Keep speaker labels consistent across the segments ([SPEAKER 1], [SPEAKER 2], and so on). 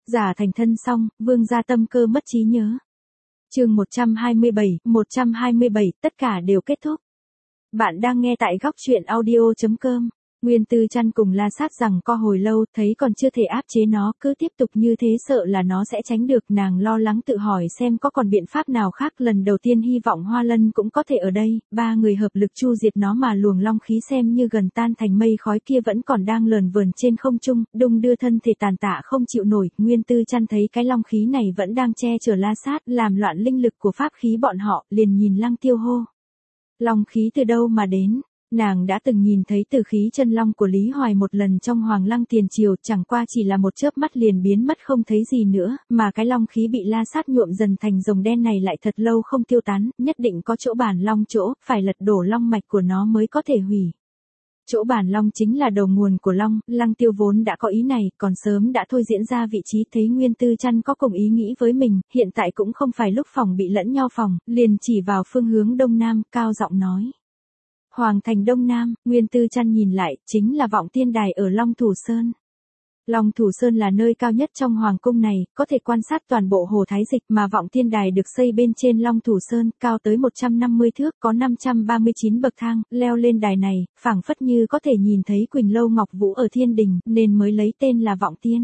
[SPEAKER 1] Giả thành thân xong, Vương gia tâm cơ mất trí nhớ. Chương 127, tất cả đều kết thúc. Bạn đang nghe tại góc truyện audio.com. Nguyên Tư Trăn cùng La Sát rằng co hồi lâu, thấy còn chưa thể áp chế nó, cứ tiếp tục như thế sợ là nó sẽ tránh được, nàng lo lắng tự hỏi xem có còn biện pháp nào khác. Lần đầu tiên hy vọng Hoa Lân cũng có thể ở đây, ba người hợp lực chu diệt nó mà luồng long khí xem như gần tan thành mây khói kia vẫn còn đang lờn vờn trên không trung, đung đưa thân thể tàn tạ không chịu nổi. Nguyên Tư Trăn thấy cái long khí này vẫn đang che chở La Sát, làm loạn linh lực của pháp khí bọn họ, liền nhìn Lăng Tiêu hô: long khí từ đâu mà đến? Nàng đã từng nhìn thấy tử khí chân long của Lý Hoài một lần trong Hoàng Lăng tiền triều, chẳng qua chỉ là một chớp mắt liền biến mất không thấy gì nữa, mà cái long khí bị La Sát nhuộm dần thành rồng đen này lại thật lâu không tiêu tán, nhất định có chỗ bản long chỗ, phải lật đổ long mạch của nó mới có thể hủy. Chỗ bản long chính là đầu nguồn của long, Lăng Tiêu vốn đã có ý này, còn sớm đã thôi diễn ra vị trí. Thấy Nguyên Tư Trăn có cùng ý nghĩ với mình, hiện tại cũng không phải lúc phòng bị lẫn nhau phòng, liền chỉ vào phương hướng đông nam, cao giọng nói: Hoàng thành đông nam. Nguyên Tư Trăn nhìn lại, chính là Vọng Tiên Đài ở Long Thủ Sơn. Long Thủ Sơn là nơi cao nhất trong hoàng cung này, có thể quan sát toàn bộ hồ Thái Dịch, mà Vọng Tiên Đài được xây bên trên Long Thủ Sơn, cao tới 150 thước, có 539 bậc thang, leo lên đài này, phảng phất như có thể nhìn thấy Quỳnh Lâu Ngọc Vũ ở thiên đình, nên mới lấy tên là Vọng Tiên.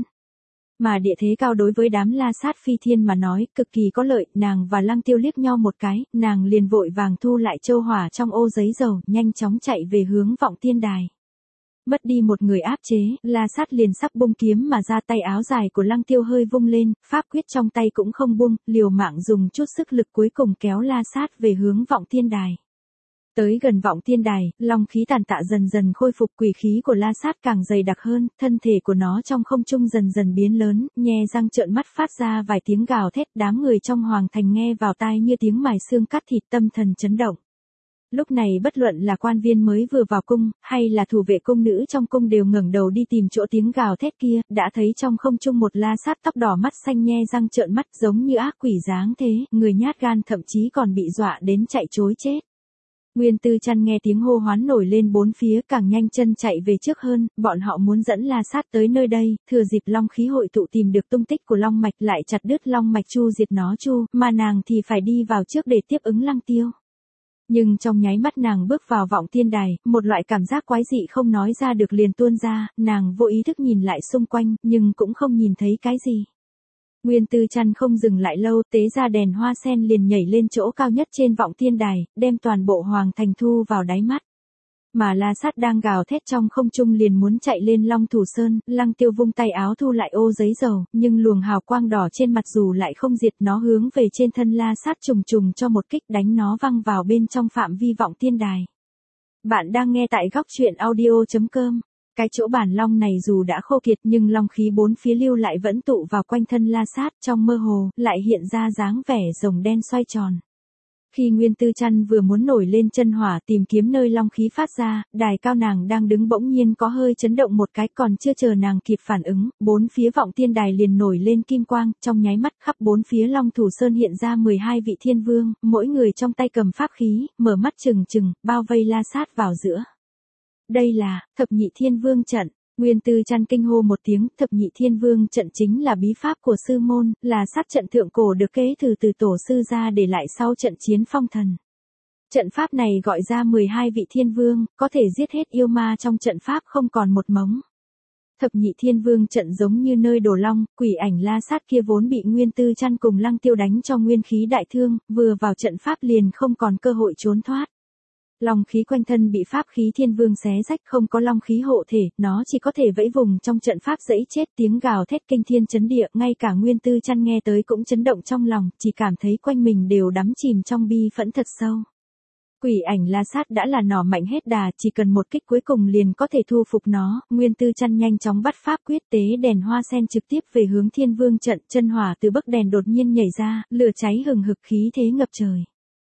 [SPEAKER 1] Mà địa thế cao đối với đám La Sát phi thiên mà nói, cực kỳ có lợi. Nàng và Lăng Tiêu liếc nhau một cái, nàng liền vội vàng thu lại châu hỏa trong ô giấy dầu, nhanh chóng chạy về hướng Vọng Tiên Đài. Mất đi một người áp chế, La Sát liền sắp bung kiếm mà ra, tay áo dài của Lăng Tiêu hơi vung lên, pháp quyết trong tay cũng không buông, liều mạng dùng chút sức lực cuối cùng kéo La Sát về hướng Vọng Tiên Đài. Tới gần Vọng Tiên Đài, long khí tàn tạ dần dần khôi phục, quỷ khí của La Sát càng dày đặc hơn, thân thể của nó trong không trung dần dần biến lớn, nhe răng trợn mắt phát ra vài tiếng gào thét. Đám người trong hoàng thành nghe vào tai như tiếng mài xương cắt thịt, tâm thần chấn động. Lúc này bất luận là quan viên mới vừa vào cung, hay là thủ vệ cung nữ trong cung đều ngẩng đầu đi tìm chỗ tiếng gào thét kia, đã thấy trong không trung một La Sát tóc đỏ mắt xanh nhe răng trợn mắt giống như ác quỷ dáng thế, người nhát gan thậm chí còn bị dọa đến chạy trối chết. Nguyên Tư Trăn nghe tiếng hô hoán nổi lên bốn phía, càng nhanh chân chạy về trước hơn, bọn họ muốn dẫn La Sát tới nơi đây, thừa dịp long khí hội tụ tìm được tung tích của long mạch, lại chặt đứt long mạch chu diệt nó chu, mà nàng thì phải đi vào trước để tiếp ứng Lăng Tiêu. Nhưng trong nháy mắt nàng bước vào Vọng Tiên Đài, một loại cảm giác quái dị không nói ra được liền tuôn ra, nàng vô ý thức nhìn lại xung quanh, nhưng cũng không nhìn thấy cái gì. Nguyên Tư Trăn không dừng lại lâu, tế ra đèn hoa sen liền nhảy lên chỗ cao nhất trên Vọng Tiên Đài, đem toàn bộ hoàng thành thu vào đáy mắt. Mà La Sát đang gào thét trong không trung liền muốn chạy lên Long Thủ Sơn, Lăng Tiêu vung tay áo thu lại ô giấy dầu, nhưng luồng hào quang đỏ trên mặt dù lại không diệt nó, hướng về trên thân La Sát trùng trùng cho một kích, đánh nó văng vào bên trong phạm vi Vọng Tiên Đài. Bạn đang nghe tại góc truyện audio.com. Cái chỗ bản long này dù đã khô kiệt nhưng long khí bốn phía lưu lại vẫn tụ vào quanh thân La Sát, trong mơ hồ lại hiện ra dáng vẻ rồng đen xoay tròn. Khi Nguyên Tư Trăn vừa muốn nổi lên chân hỏa tìm kiếm nơi long khí phát ra, đài cao nàng đang đứng bỗng nhiên có hơi chấn động một cái, còn chưa chờ nàng kịp phản ứng, bốn phía Vọng Tiên Đài liền nổi lên kim quang, trong nháy mắt khắp bốn phía Long Thủ Sơn hiện ra 12 vị thiên vương, mỗi người trong tay cầm pháp khí, mở mắt trừng trừng, bao vây La Sát vào giữa. Đây là Thập Nhị Thiên Vương trận. Nguyên Tư Trăn kinh hô một tiếng, Thập Nhị Thiên Vương trận chính là bí pháp của sư môn, là sát trận thượng cổ được kế thừa từ tổ sư ra để lại sau trận chiến phong thần. Trận pháp này gọi ra 12 vị thiên vương, có thể giết hết yêu ma trong trận pháp không còn một mống. Thập Nhị Thiên Vương trận giống như nơi đổ long, quỷ ảnh La Sát kia vốn bị Nguyên Tư Trăn cùng Lăng Tiêu đánh cho nguyên khí đại thương, vừa vào trận pháp liền không còn cơ hội trốn thoát. Long khí quanh thân bị pháp khí thiên vương xé rách, không có long khí hộ thể, nó chỉ có thể vẫy vùng trong trận pháp dẫy chết, tiếng gào thét kinh thiên chấn địa, ngay cả Nguyên Tư Trăn nghe tới cũng chấn động trong lòng, chỉ cảm thấy quanh mình đều đắm chìm trong bi phẫn thật sâu. Quỷ ảnh La Sát đã là nỏ mạnh hết đà, chỉ cần một kích cuối cùng liền có thể thu phục nó. Nguyên Tư Trăn nhanh chóng bắt pháp quyết, tế đèn hoa sen trực tiếp về hướng thiên vương trận, chân hỏa từ bấc đèn đột nhiên nhảy ra, lửa cháy hừng hực, khí thế ngập trời.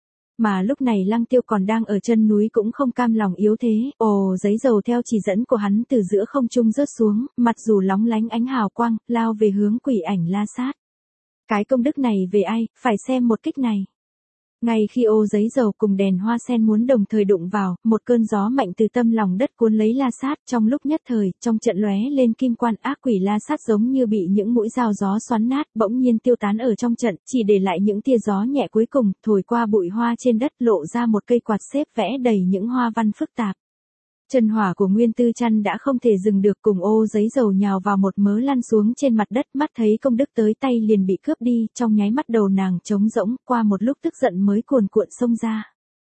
[SPEAKER 1] Mà lúc này Lăng Tiêu còn đang ở chân núi cũng không cam lòng yếu thế, giấy dầu theo chỉ dẫn của hắn từ giữa không trung rớt xuống, mặc dù lóng lánh ánh hào quang, lao về hướng quỷ ảnh La Sát. Cái công đức này về ai, phải xem một kích này. Ngay khi ô giấy dầu cùng đèn hoa sen muốn đồng thời đụng vào, một cơn gió mạnh từ tâm lòng đất cuốn lấy La Sát, trong lúc nhất thời, trong trận lóe lên kim quan, ác quỷ La Sát giống như bị những mũi dao gió xoắn nát, bỗng nhiên tiêu tán ở trong trận, chỉ để lại những tia gió nhẹ cuối cùng, thổi qua bụi hoa trên đất, lộ ra một cây quạt xếp vẽ đầy những hoa văn phức tạp. Chân hỏa của Nguyên Tư Trăn đã không thể dừng được, cùng ô giấy dầu nhào vào một mớ lăn xuống trên mặt đất, mắt thấy công đức tới tay liền bị cướp đi, trong nháy mắt đầu nàng trống rỗng, qua một lúc tức giận mới cuồn cuộn xông ra.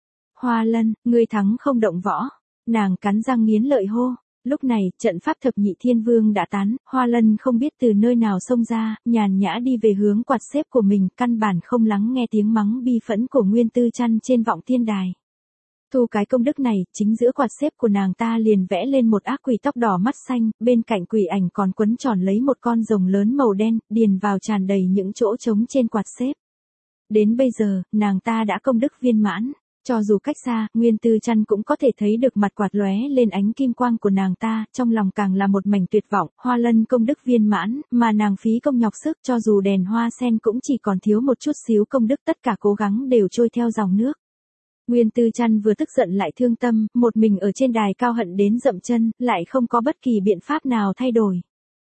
[SPEAKER 1] Hoa Lân, ngươi thắng không động võ. Nàng cắn răng nghiến lợi hô. Lúc này, trận pháp thập nhị thiên vương đã tán, Hoa Lân không biết từ nơi nào xông ra, nhàn nhã đi về hướng quạt xếp của mình, căn bản không lắng nghe tiếng mắng bi phẫn của Nguyên Tư Trăn trên vọng thiên đài. Thu cái công đức này, chính giữa quạt xếp của nàng ta liền vẽ lên một ác quỷ tóc đỏ mắt xanh, bên cạnh quỷ ảnh còn quấn tròn lấy một con rồng lớn màu đen, điền vào tràn đầy những chỗ trống trên quạt xếp. Đến bây giờ, nàng ta đã công đức viên mãn. Cho dù cách xa, Nguyên Tư Trăn cũng có thể thấy được mặt quạt lóe lên ánh kim quang của nàng ta, trong lòng càng là một mảnh tuyệt vọng, Hoa Lân công đức viên mãn, mà nàng phí công nhọc sức, cho dù đèn hoa sen cũng chỉ còn thiếu một chút xíu công đức, tất cả cố gắng đều trôi theo dòng nước. Nguyên Tư Trăn vừa tức giận lại thương tâm, một mình ở trên đài cao hận đến dậm chân, lại không có bất kỳ biện pháp nào thay đổi.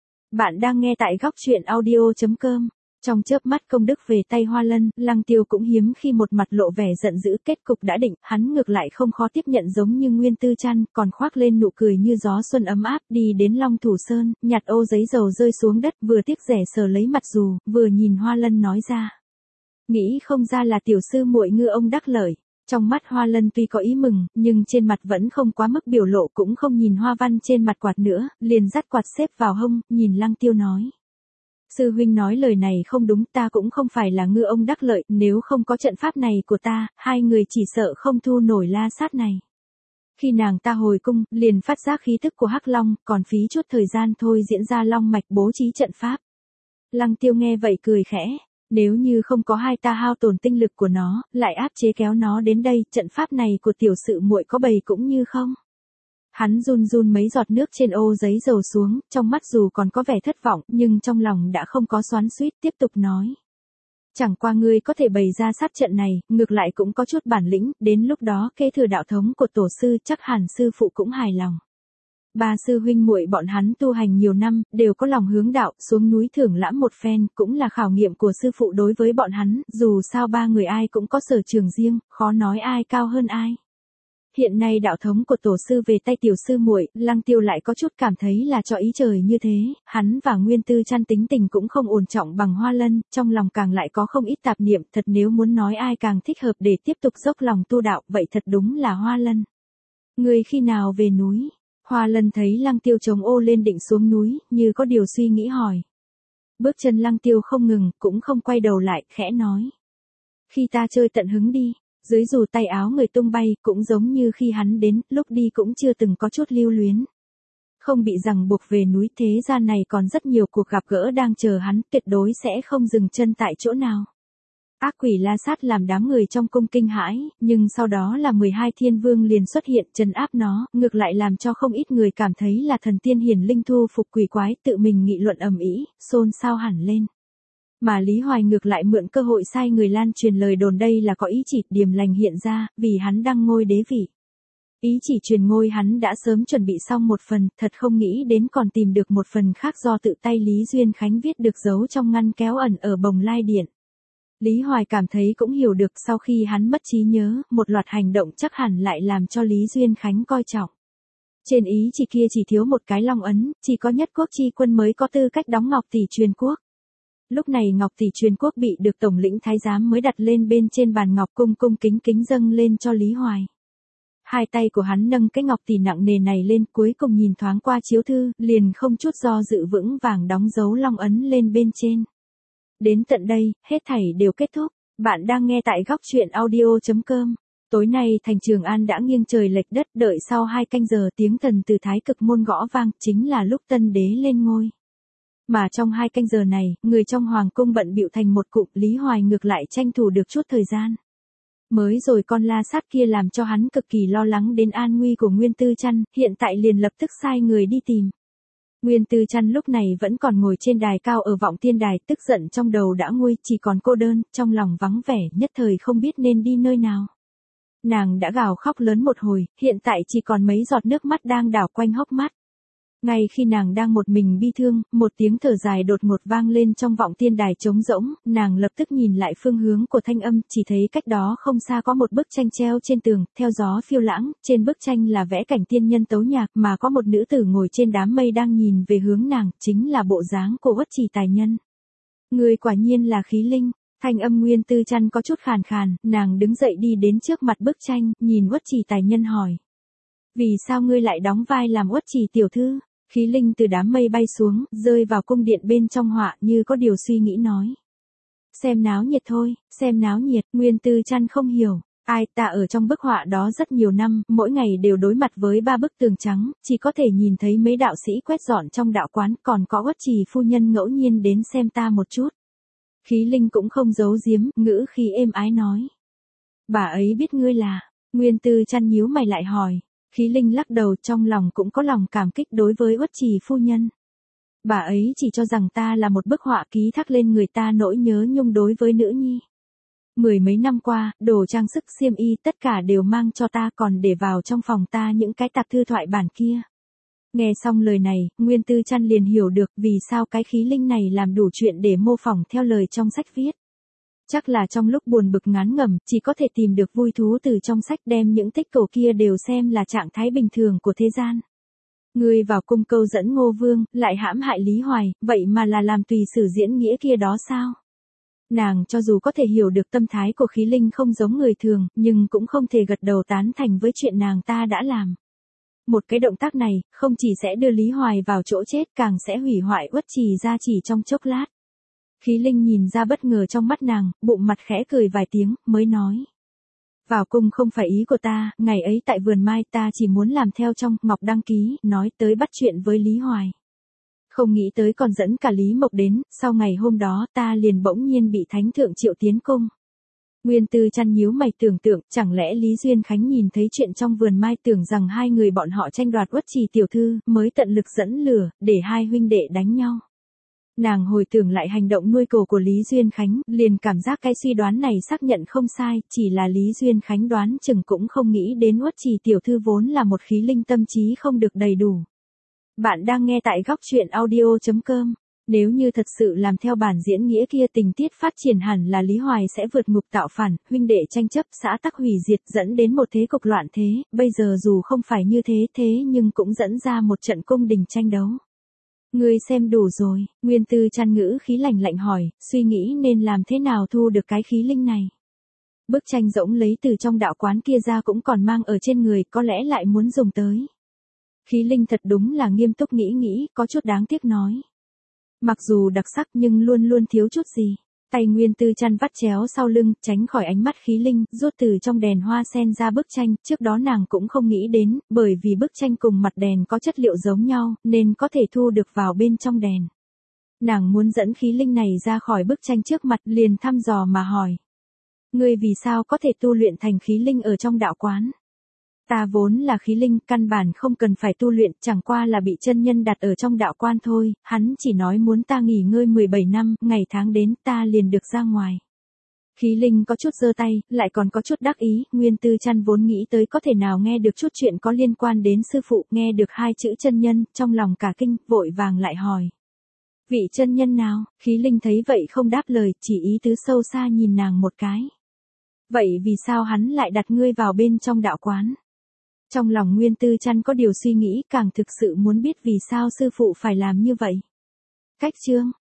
[SPEAKER 1] Bạn đang nghe tại góc truyện audio.com. Trong chớp mắt công đức về tay Hoa Lân, Lăng Tiêu cũng hiếm khi một mặt lộ vẻ giận dữ, kết cục đã định, hắn ngược lại không khó tiếp nhận giống như Nguyên Tư Trăn, còn khoác lên nụ cười như gió xuân ấm áp, đi đến Long Thủ Sơn, nhặt ô giấy dầu rơi xuống đất, vừa tiếc rẻ sờ lấy mặt dù, vừa nhìn Hoa Lân nói ra. Nghĩ không ra là tiểu sư muội ngư ông đắc lợi. Trong mắt Hoa Lân tuy có ý mừng, nhưng trên mặt vẫn không quá mức biểu lộ, cũng không nhìn hoa văn trên mặt quạt nữa, liền dắt quạt xếp vào hông, nhìn Lăng Tiêu nói. Sư huynh nói lời này không đúng, ta cũng không phải là ngư ông đắc lợi, nếu không có trận pháp này của ta, hai người chỉ sợ không thu nổi La Sát này. Khi nàng ta hồi cung, liền phát giác khí tức của Hắc Long, còn phí chút thời gian thôi diễn ra long mạch bố trí trận pháp. Lăng Tiêu nghe vậy cười khẽ. Nếu như không có hai ta hao tổn tinh lực của nó, lại áp chế kéo nó đến đây, trận pháp này của tiểu sự muội có bầy cũng như không. Hắn run run mấy giọt nước trên ô giấy dầu xuống, trong mắt dù còn có vẻ thất vọng, nhưng trong lòng đã không có xoắn xuýt, tiếp tục nói. Chẳng qua ngươi có thể bày ra sát trận này, ngược lại cũng có chút bản lĩnh, đến lúc đó kế thừa đạo thống của tổ sư, chắc hẳn sư phụ cũng hài lòng. Ba sư huynh muội bọn hắn tu hành nhiều năm, đều có lòng hướng đạo, xuống núi thưởng lãm một phen, cũng là khảo nghiệm của sư phụ đối với bọn hắn, dù sao ba người ai cũng có sở trường riêng, khó nói ai cao hơn ai. Hiện nay đạo thống của tổ sư về tay tiểu sư muội, Lăng Tiêu lại có chút cảm thấy là cho ý trời như thế, hắn và Nguyên Tư Trăn tính tình cũng không ổn trọng bằng Hoa Lân, trong lòng càng lại có không ít tạp niệm, thật nếu muốn nói ai càng thích hợp để tiếp tục dốc lòng tu đạo, vậy thật đúng là Hoa Lân. Người khi nào về núi? Hoa Lân thấy Lăng Tiêu chống ô lên định xuống núi, như có điều suy nghĩ hỏi. Bước chân Lăng Tiêu không ngừng, cũng không quay đầu lại, khẽ nói. Khi ta chơi tận hứng đi, dưới dù tay áo người tung bay, cũng giống như khi hắn đến, lúc đi cũng chưa từng có chút lưu luyến. Không bị ràng buộc về núi, thế gian này còn rất nhiều cuộc gặp gỡ đang chờ hắn, tuyệt đối sẽ không dừng chân tại chỗ nào. Ác quỷ La Sát làm đám người trong cung kinh hãi, nhưng sau đó là 12 thiên vương liền xuất hiện trấn áp nó, ngược lại làm cho không ít người cảm thấy là thần tiên hiển linh thu phục quỷ quái, tự mình nghị luận ầm ĩ, xôn xao hẳn lên. Mà Lý Hoài ngược lại mượn cơ hội sai người lan truyền lời đồn đây là có ý chỉ điềm lành hiện ra, vì hắn đang ngôi đế vị. Ý chỉ truyền ngôi hắn đã sớm chuẩn bị xong một phần, thật không nghĩ đến còn tìm được một phần khác do tự tay Lý Duyên Khánh viết được giấu trong ngăn kéo ẩn ở Bồng Lai Điện. Lý Hoài cảm thấy cũng hiểu được sau khi hắn mất trí nhớ, một loạt hành động chắc hẳn lại làm cho Lý Duyên Khánh coi trọng. Trên ý chỉ kia chỉ thiếu một cái long ấn, chỉ có nhất quốc chi quân mới có tư cách đóng ngọc tỷ truyền quốc. Lúc này ngọc tỷ truyền quốc bị được tổng lĩnh thái giám mới đặt lên bên trên bàn ngọc cung cung kính kính dâng lên cho Lý Hoài. Hai tay của hắn nâng cái ngọc tỷ nặng nề này lên, cuối cùng nhìn thoáng qua chiếu thư, liền không chút do dự vững vàng đóng dấu long ấn lên bên trên. Đến tận đây, hết thảy đều kết thúc. Bạn đang nghe tại góc truyện audio.com. Tối nay thành Trường An đã nghiêng trời lệch đất, đợi sau 2 canh giờ tiếng thần từ Thái Cực môn gõ vang, chính là lúc tân đế lên ngôi. Mà trong 2 canh giờ này, người trong hoàng cung bận bịu thành một cụm, Lý Hoài ngược lại tranh thủ được chút thời gian. Mới rồi con La Sát kia làm cho hắn cực kỳ lo lắng đến an nguy của Nguyên Tư Trăn, hiện tại liền lập tức sai người đi tìm. Nguyên Tư Trăn lúc này vẫn còn ngồi trên đài cao ở Vọng Tiên Đài, tức giận trong đầu đã nguôi, chỉ còn cô đơn, trong lòng vắng vẻ, nhất thời không biết nên đi nơi nào. Nàng đã gào khóc lớn một hồi, hiện tại chỉ còn mấy giọt nước mắt đang đảo quanh hốc mắt. Ngay khi nàng đang một mình bi thương, một tiếng thở dài đột ngột vang lên trong Vọng Tiên Đài trống rỗng, nàng lập tức nhìn lại phương hướng của thanh âm, chỉ thấy cách đó không xa có một bức tranh treo trên tường, theo gió phiêu lãng, trên bức tranh là vẽ cảnh tiên nhân tấu nhạc, mà có một nữ tử ngồi trên đám mây đang nhìn về hướng nàng, chính là bộ dáng của Uất Trì Tài Nhân. Người quả nhiên là khí linh. Thanh âm Nguyên Tư Trăn có chút khàn khàn, nàng đứng dậy đi đến trước mặt bức tranh, nhìn Uất Trì Tài Nhân hỏi. Vì sao ngươi lại đóng vai làm Uất Trì tiểu thư? Khí linh từ đám mây bay xuống, rơi vào cung điện bên trong họa, như có điều suy nghĩ nói. Xem náo nhiệt thôi, xem náo nhiệt. Nguyên Tư Trăn không hiểu. Ai, ta ở trong bức họa đó rất nhiều năm, mỗi ngày đều đối mặt với 3 bức tường trắng, chỉ có thể nhìn thấy mấy đạo sĩ quét dọn trong đạo quán, còn có Uất Trì phu nhân ngẫu nhiên đến xem ta một chút. Khí linh cũng không giấu giếm, ngữ khí êm ái nói. Bà ấy biết ngươi là. Nguyên Tư Trăn nhíu mày lại hỏi. Khí linh lắc đầu, trong lòng cũng có lòng cảm kích đối với Uất Trì phu nhân. Bà ấy chỉ cho rằng ta là một bức họa ký thác lên người ta nỗi nhớ nhung đối với nữ nhi. 10 mấy năm qua, đồ trang sức xiêm y tất cả đều mang cho ta, còn để vào trong phòng ta những cái tạp thư thoại bản kia. Nghe xong lời này, Nguyên Tư Trăn liền hiểu được vì sao cái khí linh này làm đủ chuyện để mô phỏng theo lời trong sách viết. Chắc là trong lúc buồn bực ngán ngẩm, chỉ có thể tìm được vui thú từ trong sách, đem những tích cổ kia đều xem là trạng thái bình thường của thế gian. Ngươi vào cung câu dẫn Ngô Vương, lại hãm hại Lý Hoài, vậy mà là làm tùy sử diễn nghĩa kia đó sao? Nàng cho dù có thể hiểu được tâm thái của khí linh không giống người thường, nhưng cũng không thể gật đầu tán thành với chuyện nàng ta đã làm. Một cái động tác này, không chỉ sẽ đưa Lý Hoài vào chỗ chết, càng sẽ hủy hoại Uất Trì gia chỉ trong chốc lát. Khí linh nhìn ra bất ngờ trong mắt nàng, bụng mặt khẽ cười vài tiếng, mới nói. Vào cung không phải ý của ta, ngày ấy tại vườn mai ta chỉ muốn làm theo trong, Ngọc đăng ký, nói tới bắt chuyện với Lý Hoài. Không nghĩ tới còn dẫn cả Lý Mộc đến, sau ngày hôm đó ta liền bỗng nhiên bị thánh thượng triệu tiến cung. Nguyên Tư Trăn nhíu mày tưởng tượng, chẳng lẽ Lý Duyên Khánh nhìn thấy chuyện trong vườn mai tưởng rằng hai người bọn họ tranh đoạt Uất Trì tiểu thư, mới tận lực dẫn lửa, để hai huynh đệ đánh nhau. Nàng hồi tưởng lại hành động nuôi cổ của Lý Duyên Khánh, liền cảm giác cái suy đoán này xác nhận không sai, chỉ là Lý Duyên Khánh đoán chừng cũng không nghĩ đến Uất Trì tiểu thư vốn là một khí linh tâm trí không được đầy đủ. Bạn đang nghe tại góc truyện audio.com. Nếu như thật sự làm theo bản diễn nghĩa kia, tình tiết phát triển hẳn là Lý Hoài sẽ vượt ngục tạo phản, huynh đệ tranh chấp, xã tắc hủy diệt, dẫn đến một thế cục loạn thế, bây giờ dù không phải như thế nhưng cũng dẫn ra một trận cung đình tranh đấu. Ngươi xem đủ rồi, Nguyên Tư Trăn ngữ khí lạnh lạnh hỏi, suy nghĩ nên làm thế nào thu được cái khí linh này. Bức tranh rỗng lấy từ trong đạo quán kia ra cũng còn mang ở trên người, có lẽ lại muốn dùng tới. Khí linh thật đúng là nghiêm túc nghĩ, có chút đáng tiếc nói. Mặc dù đặc sắc nhưng luôn luôn thiếu chút gì. Tay Nguyên Tư Trăn vắt chéo sau lưng, tránh khỏi ánh mắt khí linh, rút từ trong đèn hoa sen ra bức tranh, trước đó nàng cũng không nghĩ đến, bởi vì bức tranh cùng mặt đèn có chất liệu giống nhau, nên có thể thu được vào bên trong đèn. Nàng muốn dẫn khí linh này ra khỏi bức tranh trước mặt, liền thăm dò mà hỏi. Ngươi vì sao có thể tu luyện thành khí linh ở trong đạo quán? Ta vốn là khí linh, căn bản không cần phải tu luyện, chẳng qua là bị chân nhân đặt ở trong đạo quan thôi, hắn chỉ nói muốn ta nghỉ ngơi 17 năm, ngày tháng đến ta liền được ra ngoài. Khí linh có chút giơ tay, lại còn có chút đắc ý, Nguyên Tư Trăn vốn nghĩ tới có thể nào nghe được chút chuyện có liên quan đến sư phụ, nghe được hai chữ chân nhân, trong lòng cả kinh, vội vàng lại hỏi. Vị chân nhân nào? Khí linh thấy vậy không đáp lời, chỉ ý tứ sâu xa nhìn nàng một cái. Vậy vì sao hắn lại đặt ngươi vào bên trong đạo quán? Trong lòng Nguyên Tư Trăn có điều suy nghĩ, càng thực sự muốn biết vì sao sư phụ phải làm như vậy. Cách chương